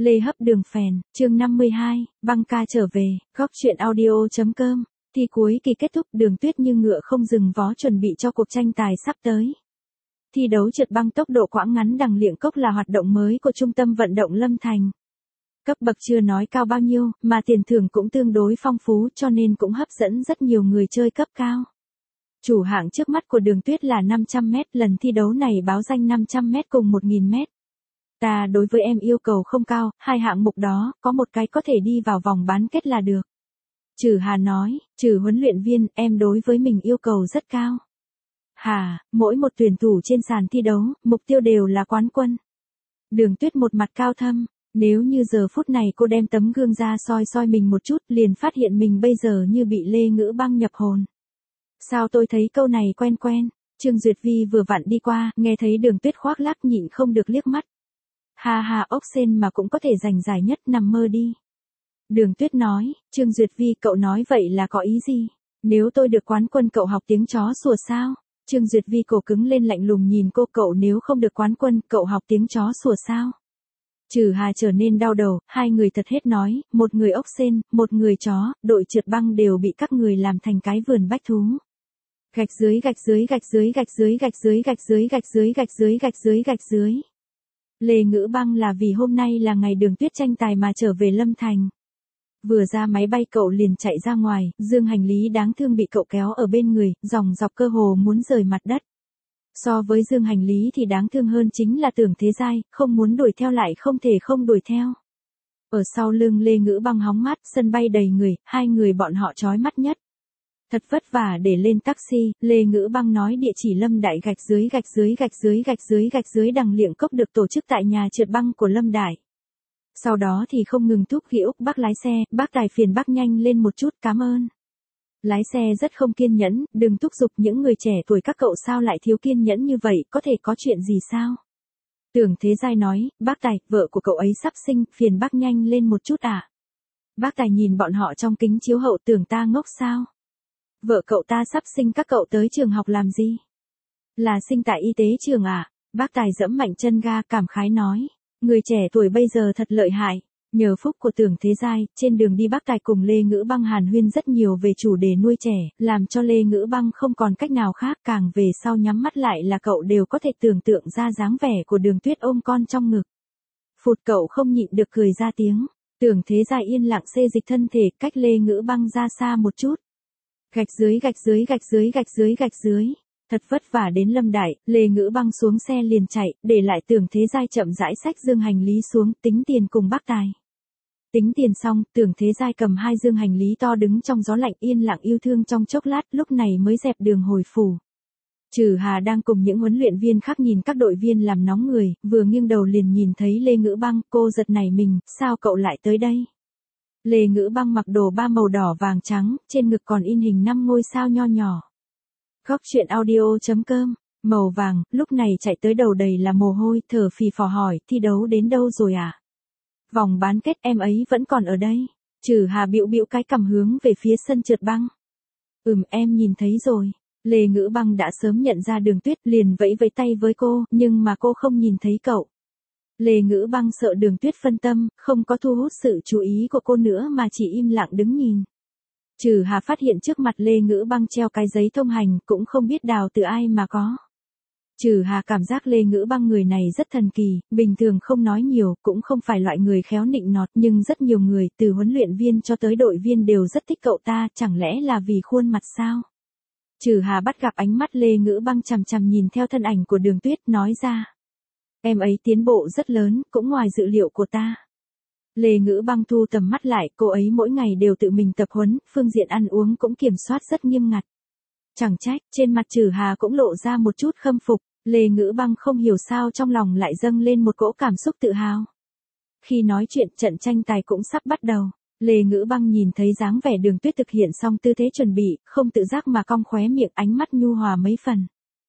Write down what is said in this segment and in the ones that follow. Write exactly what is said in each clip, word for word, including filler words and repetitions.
Lê hấp đường phèn, chương năm mươi hai, băng ca trở về, góc truyện audio.com. Thi cuối kỳ kết thúc, Đường Tuyết như ngựa không dừng vó chuẩn bị cho cuộc tranh tài sắp tới. Thi đấu trượt băng tốc độ quãng ngắn đằng Liệng Cốc là hoạt động mới của Trung tâm Vận động Lâm Thành. Cấp bậc chưa nói cao bao nhiêu, mà tiền thưởng cũng tương đối phong phú cho nên cũng hấp dẫn rất nhiều người chơi cấp cao. Chủ hạng trước mắt của Đường Tuyết là năm trăm mét, lần thi đấu này báo danh năm trăm mét cùng một nghìn mét. Ta đối với em yêu cầu không cao, hai hạng mục đó, có một cái có thể đi vào vòng bán kết là được. Trừ Hà nói, trừ huấn luyện viên, em đối với mình yêu cầu rất cao. Hà, mỗi một tuyển thủ trên sàn thi đấu, mục tiêu đều là quán quân. Đường Tuyết một mặt cao thâm, nếu như giờ phút này cô đem tấm gương ra soi soi mình một chút, liền phát hiện mình bây giờ như bị Lê Ngữ Băng nhập hồn. Sao tôi thấy câu này quen quen, Trương Duyệt Vi vừa vặn đi qua, nghe thấy Đường Tuyết khoác lác nhịn không được liếc mắt. Ha ha, ốc sên mà cũng có thể giành giải nhất, nằm mơ đi. Đường Tuyết nói, Trương Duyệt Vi cậu nói vậy là có ý gì? Nếu tôi được quán quân cậu học tiếng chó sủa sao? Trương Duyệt Vi cổ cứng lên lạnh lùng nhìn cô, cậu nếu không được quán quân, cậu học tiếng chó sủa sao? Trừ Hà trở nên đau đầu, hai người thật hết nói, một người ốc sên, một người chó, đội trượt băng đều bị các người làm thành cái vườn bách thú. Gạch dưới gạch dưới gạch dưới gạch dưới gạch dưới gạch dưới gạch dưới gạch dưới gạch dưới gạch dưới. Lê Ngữ Băng là vì hôm nay là ngày Đường Tuyết tranh tài mà trở về Lâm Thành. Vừa ra máy bay cậu liền chạy ra ngoài, dương hành lý đáng thương bị cậu kéo ở bên người, dòng dọc cơ hồ muốn rời mặt đất. So với dương hành lý thì đáng thương hơn chính là Tưởng Thế Giai, không muốn đuổi theo lại không thể không đuổi theo. Ở sau lưng Lê Ngữ Băng hóng mát, sân bay đầy người, hai người bọn họ chói mắt nhất. Thật vất vả để lên taxi, Lê Ngữ Băng nói địa chỉ Lâm Đại gạch dưới gạch dưới gạch dưới gạch dưới gạch dưới đằng Liệng Cốc được tổ chức tại nhà trượt băng của Lâm Đại. Sau đó thì không ngừng thúc giục bác lái xe, bác tài phiền bác nhanh lên một chút, cảm ơn. Lái xe rất không kiên nhẫn, đừng thúc giục những người trẻ tuổi các cậu sao lại thiếu kiên nhẫn như vậy, có thể có chuyện gì sao? Tưởng Thế Giai nói, bác tài, vợ của cậu ấy sắp sinh, phiền bác nhanh lên một chút à? Bác tài nhìn bọn họ trong kính chiếu hậu, tưởng ta ngốc sao? Vợ cậu ta sắp sinh, các cậu tới trường học làm gì? Là sinh tại y tế trường à? Bác tài giẫm mạnh chân ga, cảm khái nói. Người trẻ tuổi bây giờ thật lợi hại. Nhờ phúc của Tưởng Thế Giai, trên đường đi bác tài cùng Lê Ngữ Băng hàn huyên rất nhiều về chủ đề nuôi trẻ, làm cho Lê Ngữ Băng không còn cách nào khác, càng về sau nhắm mắt lại là cậu đều có thể tưởng tượng ra dáng vẻ của Đường Tuyết ôm con trong ngực. Phụt, cậu không nhịn được cười ra tiếng. Tưởng Thế Giai yên lặng xê dịch thân thể cách Lê Ngữ Băng ra xa một chút. Gạch dưới gạch dưới gạch dưới gạch dưới gạch dưới. Thật vất vả đến Lâm Đại, Lê Ngữ Băng xuống xe liền chạy, để lại Tưởng Thế Giai chậm rãi xách dương hành lý xuống, tính tiền cùng bác tài. Tính tiền xong, Tưởng Thế Giai cầm hai dương hành lý to đứng trong gió lạnh yên lặng yêu thương trong chốc lát, lúc này mới dẹp đường hồi phủ. Trừ Hà đang cùng những huấn luyện viên khác nhìn các đội viên làm nóng người, vừa nghiêng đầu liền nhìn thấy Lê Ngữ Băng, cô giật nảy mình, sao cậu lại tới đây? Lê Ngữ Băng mặc đồ ba màu đỏ vàng trắng, trên ngực còn in hình năm ngôi sao nho nhỏ. Góc truyện audio.com, màu vàng, lúc này chạy tới đầu đầy là mồ hôi, thở phì phò hỏi, thi đấu đến đâu rồi à? Vòng bán kết em ấy vẫn còn ở đây. Trừ Hà bĩu bĩu cái cằm hướng về phía sân trượt băng. Ừm, em nhìn thấy rồi. Lê Ngữ Băng đã sớm nhận ra Đường Tuyết, liền vẫy vẫy tay với cô, nhưng mà cô không nhìn thấy cậu. Lê Ngữ Băng sợ Đường Tuyết phân tâm, không có thu hút sự chú ý của cô nữa mà chỉ im lặng đứng nhìn. Trừ Hà phát hiện trước mặt Lê Ngữ Băng treo cái giấy thông hành, cũng không biết đào từ ai mà có. Trừ Hà cảm giác Lê Ngữ Băng người này rất thần kỳ, bình thường không nói nhiều, cũng không phải loại người khéo nịnh nọt, nhưng rất nhiều người, từ huấn luyện viên cho tới đội viên đều rất thích cậu ta, chẳng lẽ là vì khuôn mặt sao? Trừ Hà bắt gặp ánh mắt Lê Ngữ Băng chằm chằm nhìn theo thân ảnh của Đường Tuyết, nói ra. Em ấy tiến bộ rất lớn, cũng ngoài dự liệu của ta. Lê Ngữ Băng thu tầm mắt lại, cô ấy mỗi ngày đều tự mình tập huấn, phương diện ăn uống cũng kiểm soát rất nghiêm ngặt. Chẳng trách, trên mặt Trừ Hà cũng lộ ra một chút khâm phục, Lê Ngữ Băng không hiểu sao trong lòng lại dâng lên một cỗ cảm xúc tự hào. Khi nói chuyện, trận tranh tài cũng sắp bắt đầu, Lê Ngữ Băng nhìn thấy dáng vẻ Đường Tuyết thực hiện xong tư thế chuẩn bị, không tự giác mà cong khóe miệng, ánh mắt nhu hòa mấy phần.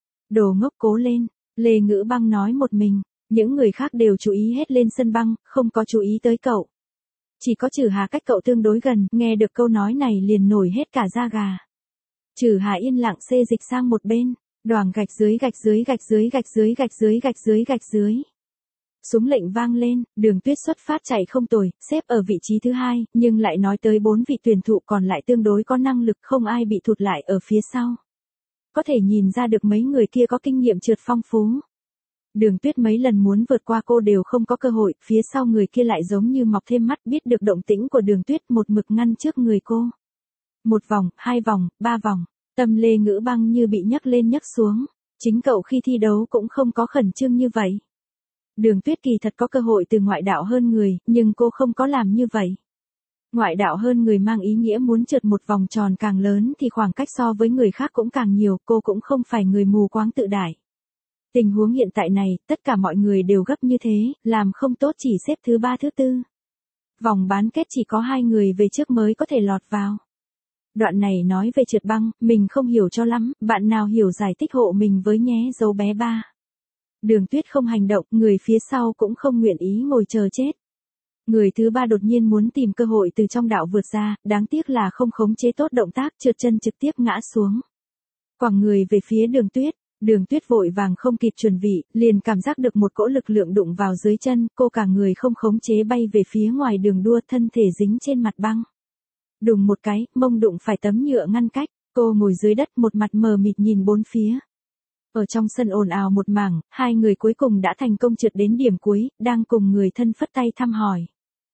Đồ ngốc, cố lên, Lê Ngữ Băng nói một mình. Những người khác đều chú ý hết lên sân băng, không có chú ý tới cậu. Chỉ có Trừ Hà cách cậu tương đối gần, nghe được câu nói này liền nổi hết cả da gà. Trừ Hà yên lặng xê dịch sang một bên, đoàng gạch dưới gạch dưới gạch dưới gạch dưới gạch dưới gạch dưới gạch dưới. Súng lệnh vang lên, Đường Tuyết xuất phát chạy không tồi, xếp ở vị trí thứ hai, nhưng lại nói tới bốn vị tuyển thủ còn lại tương đối có năng lực, không ai bị thụt lại ở phía sau. Có thể nhìn ra được mấy người kia có kinh nghiệm trượt phong phú. Đường Tuyết mấy lần muốn vượt qua cô đều không có cơ hội, phía sau người kia lại giống như mọc thêm mắt, biết được động tĩnh của Đường Tuyết, một mực ngăn trước người cô. Một vòng, hai vòng, ba vòng, tâm Lê Ngữ Băng như bị nhấc lên nhấc xuống. Chính cậu khi thi đấu cũng không có khẩn trương như vậy. Đường Tuyết kỳ thật có cơ hội từ ngoại đạo hơn người, nhưng cô không có làm như vậy. Ngoại đạo hơn người mang ý nghĩa muốn trượt một vòng tròn càng lớn thì khoảng cách so với người khác cũng càng nhiều, cô cũng không phải người mù quáng tự đại. Tình huống hiện tại này, tất cả mọi người đều gấp như thế, làm không tốt chỉ xếp thứ ba thứ tư. Vòng bán kết chỉ có hai người về trước mới có thể lọt vào. Đoạn này nói về trượt băng, mình không hiểu cho lắm, bạn nào hiểu giải thích hộ mình với nhé dấu bé ba. Đường Tuyết không hành động, người phía sau cũng không nguyện ý ngồi chờ chết. Người thứ ba đột nhiên muốn tìm cơ hội từ trong đạo vượt ra, đáng tiếc là không khống chế tốt động tác, trượt chân trực tiếp ngã xuống. Quẳng người về phía Đường Tuyết, Đường Tuyết vội vàng không kịp chuẩn bị, liền cảm giác được một cỗ lực lượng đụng vào dưới chân, cô cả người không khống chế bay về phía ngoài đường đua, thân thể dính trên mặt băng. Đùng một cái, mông đụng phải tấm nhựa ngăn cách, cô ngồi dưới đất một mặt mờ mịt nhìn bốn phía. Ở trong sân ồn ào một mảng, hai người cuối cùng đã thành công trượt đến điểm cuối, đang cùng người thân phất tay thăm hỏi.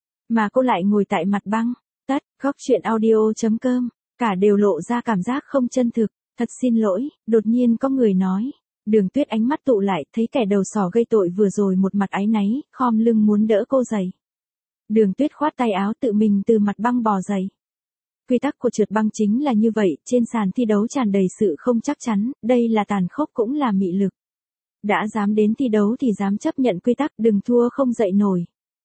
Mà cô lại ngồi tại mặt băng, tắt, góc chuyện audio chấm com, cả đều lộ ra cảm giác không chân thực, thật xin lỗi, đột nhiên có người nói. Đường Tuyết ánh mắt tụ lại, thấy kẻ đầu sỏ gây tội vừa rồi một mặt áy náy, khom lưng muốn đỡ cô dậy. Đường Tuyết khoát tay áo tự mình từ mặt băng bò dậy. Quy tắc của trượt băng chính là như vậy, trên sàn thi đấu tràn đầy sự không chắc chắn, đây là tàn khốc cũng là mị lực. Đã dám đến thi đấu thì dám chấp nhận quy tắc, đừng thua không dậy nổi.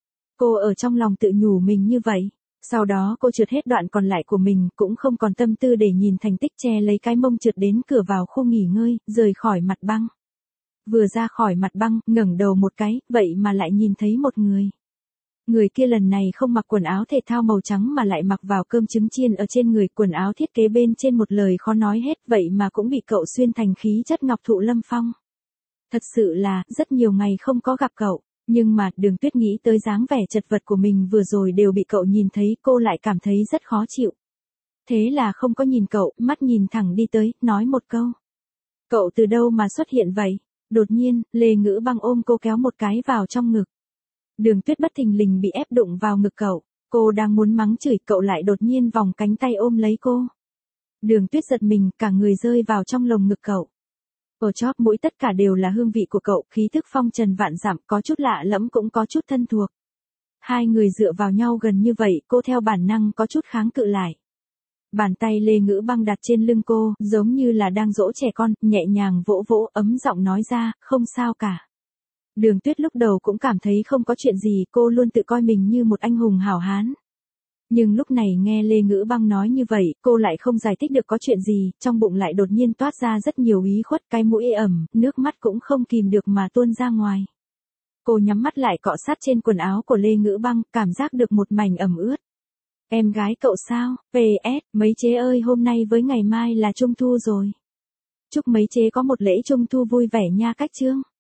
Cô ở trong lòng tự nhủ mình như vậy. Sau đó cô trượt hết đoạn còn lại của mình, cũng không còn tâm tư để nhìn thành tích, che lấy cái mông trượt đến cửa vào khu nghỉ ngơi, rời khỏi mặt băng. Vừa ra khỏi mặt băng, ngẩng đầu một cái, vậy mà lại nhìn thấy một người. Người kia lần này không mặc quần áo thể thao màu trắng mà lại mặc vào cơm trứng chiên ở trên người, quần áo thiết kế bên trên một lời khó nói hết, vậy mà cũng bị cậu xuyên thành khí chất ngọc thụ lâm phong. Thật sự là, rất nhiều ngày không có gặp cậu, nhưng mà, Đường Tuyết nghĩ tới dáng vẻ chật vật của mình vừa rồi đều bị cậu nhìn thấy, cô lại cảm thấy rất khó chịu. Thế là không có nhìn cậu, mắt nhìn thẳng đi tới, nói một câu. Cậu từ đâu mà xuất hiện vậy? Đột nhiên, Lê Ngữ Băng ôm cô kéo một cái vào trong ngực. Đường Tuyết bất thình lình bị ép đụng vào ngực cậu, cô đang muốn mắng chửi, cậu lại đột nhiên vòng cánh tay ôm lấy cô. Đường Tuyết giật mình, cả người rơi vào trong lồng ngực cậu. Ở chóp mũi tất cả đều là hương vị của cậu, khí thức phong trần vạn dặm, có chút lạ lẫm cũng có chút thân thuộc. Hai người dựa vào nhau gần như vậy, cô theo bản năng có chút kháng cự lại. Bàn tay Lê Ngữ Băng đặt trên lưng cô, giống như là đang dỗ trẻ con, nhẹ nhàng vỗ vỗ, ấm giọng nói ra, không sao cả. Đường Tuyết lúc đầu cũng cảm thấy không có chuyện gì, cô luôn tự coi mình như một anh hùng hảo hán. Nhưng lúc này nghe Lê Ngữ Băng nói như vậy, cô lại không giải thích được có chuyện gì, trong bụng lại đột nhiên toát ra rất nhiều ý khuất, cái mũi ẩm, nước mắt cũng không kìm được mà tuôn ra ngoài. Cô nhắm mắt lại cọ sát trên quần áo của Lê Ngữ Băng, cảm giác được một mảnh ẩm ướt. Em gái cậu sao? pê ét, mấy chế ơi, hôm nay với ngày mai là Trung thu rồi. Chúc mấy chế có một lễ Trung thu vui vẻ nha các chương.